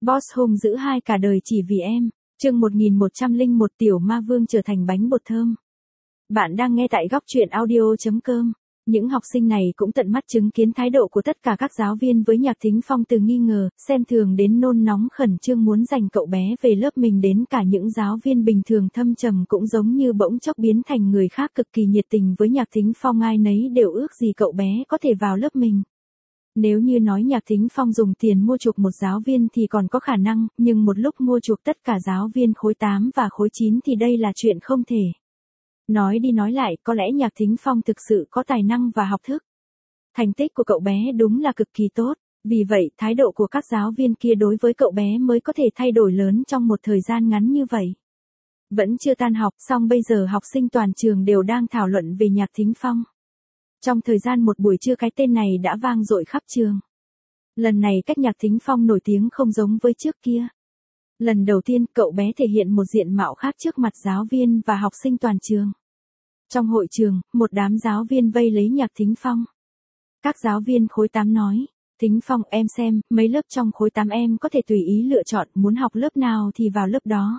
Boss hung dữ hai cả đời chỉ vì em. Chương 1101 Tiểu Ma Vương trở thành bánh bột thơm. Bạn đang nghe tại góc truyện audio.com. Những học sinh này cũng tận mắt chứng kiến thái độ của tất cả các giáo viên với Nhạc Thính Phong, từ nghi ngờ, xem thường đến nôn nóng khẩn trương muốn giành cậu bé về lớp mình, đến cả những giáo viên bình thường thâm trầm cũng giống như bỗng chốc biến thành người khác, cực kỳ nhiệt tình với Nhạc Thính Phong, ai nấy đều ước gì cậu bé có thể vào lớp mình. Nếu như nói Nhạc Thính Phong dùng tiền mua chuộc một giáo viên thì còn có khả năng, nhưng một lúc mua chuộc tất cả giáo viên khối 8 và khối 9 thì đây là chuyện không thể. Nói đi nói lại, có lẽ Nhạc Thính Phong thực sự có tài năng và học thức. Thành tích của cậu bé đúng là cực kỳ tốt, vì vậy thái độ của các giáo viên kia đối với cậu bé mới có thể thay đổi lớn trong một thời gian ngắn như vậy. Vẫn chưa tan học, song bây giờ học sinh toàn trường đều đang thảo luận về Nhạc Thính Phong. Trong thời gian một buổi trưa, cái tên này đã vang dội khắp trường. Lần này cách Nhạc Thính Phong nổi tiếng không giống với trước kia. Lần đầu tiên, cậu bé thể hiện một diện mạo khác trước mặt giáo viên và học sinh toàn trường. Trong hội trường, một đám giáo viên vây lấy Nhạc Thính Phong. Các giáo viên khối 8 nói, Thính Phong, em xem, mấy lớp trong khối 8 em có thể tùy ý lựa chọn, muốn học lớp nào thì vào lớp đó.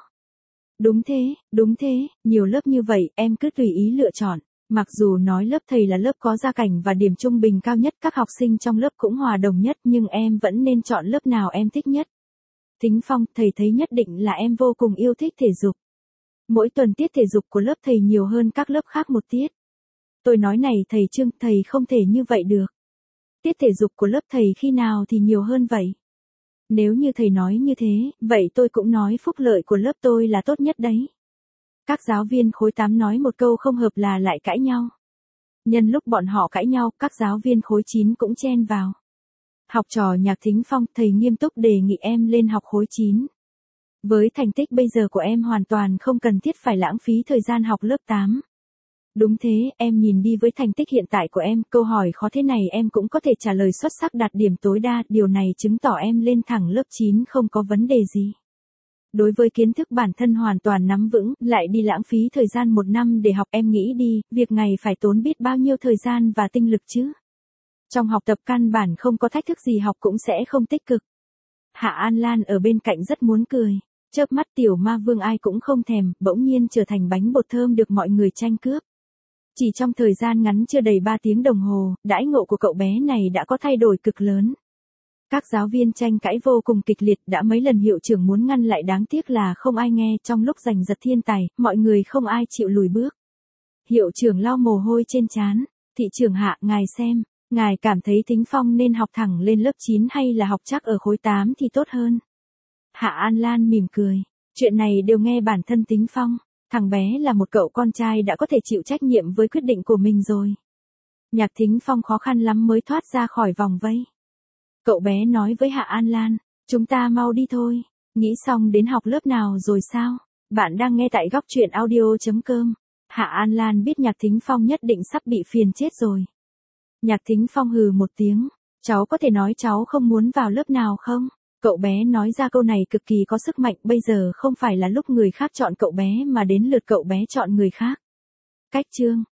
Đúng thế, nhiều lớp như vậy, em cứ tùy ý lựa chọn. Mặc dù nói lớp thầy là lớp có gia cảnh và điểm trung bình cao nhất, các học sinh trong lớp cũng hòa đồng nhất, nhưng em vẫn nên chọn lớp nào em thích nhất. Thính Phong, thầy thấy nhất định là em vô cùng yêu thích thể dục. Mỗi tuần tiết thể dục của lớp thầy nhiều hơn các lớp khác một tiết. Tôi nói này thầy Trương, thầy không thể như vậy được. Tiết thể dục của lớp thầy khi nào thì nhiều hơn vậy? Nếu như thầy nói như thế, vậy tôi cũng nói phúc lợi của lớp tôi là tốt nhất đấy. Các giáo viên khối 8 nói một câu không hợp là lại cãi nhau. Nhân lúc bọn họ cãi nhau, các giáo viên khối 9 cũng chen vào. Học trò Nhạc Thính Phong, thầy nghiêm túc đề nghị em lên học khối 9. Với thành tích bây giờ của em hoàn toàn không cần thiết phải lãng phí thời gian học lớp 8. Đúng thế, em nhìn đi, với thành tích hiện tại của em, câu hỏi khó thế này em cũng có thể trả lời xuất sắc, đạt điểm tối đa, điều này chứng tỏ em lên thẳng lớp 9 không có vấn đề gì. Đối với kiến thức bản thân hoàn toàn nắm vững, lại đi lãng phí thời gian 1 năm để học, em nghĩ đi, việc ngày phải tốn biết bao nhiêu thời gian và tinh lực chứ. Trong học tập căn bản không có thách thức gì, học cũng sẽ không tích cực. Hạ An Lan ở bên cạnh rất muốn cười. Chớp mắt, Tiểu Ma Vương ai cũng không thèm, bỗng nhiên trở thành bánh bột thơm được mọi người tranh cướp. Chỉ trong thời gian ngắn chưa đầy 3 tiếng đồng hồ, đãi ngộ của cậu bé này đã có thay đổi cực lớn. Các giáo viên tranh cãi vô cùng kịch liệt, đã mấy lần hiệu trưởng muốn ngăn lại, đáng tiếc là không ai nghe. Trong lúc giành giật thiên tài, mọi người không ai chịu lùi bước. Hiệu trưởng lau mồ hôi trên trán. Thị trưởng Hạ, ngài xem, ngài cảm thấy Thính Phong nên học thẳng lên lớp 9 hay là học chắc ở khối 8 thì tốt hơn? Hạ An Lan mỉm cười. Chuyện này đều nghe bản thân Thính Phong. Thằng bé là một cậu con trai đã có thể chịu trách nhiệm với quyết định của mình rồi. Nhạc Thính Phong khó khăn lắm mới thoát ra khỏi vòng vây. Cậu bé nói với Hạ An Lan, chúng ta mau đi thôi. Nghĩ xong đến học lớp nào rồi sao? Bạn đang nghe tại góc truyện audio.com. Hạ An Lan biết Nhạc Thính Phong nhất định sắp bị phiền chết rồi. Nhạc Thính Phong hừ một tiếng, cháu có thể nói cháu không muốn vào lớp nào không? Cậu bé nói ra câu này cực kỳ có sức mạnh, bây giờ không phải là lúc người khác chọn cậu bé mà đến lượt cậu bé chọn người khác. Cách chương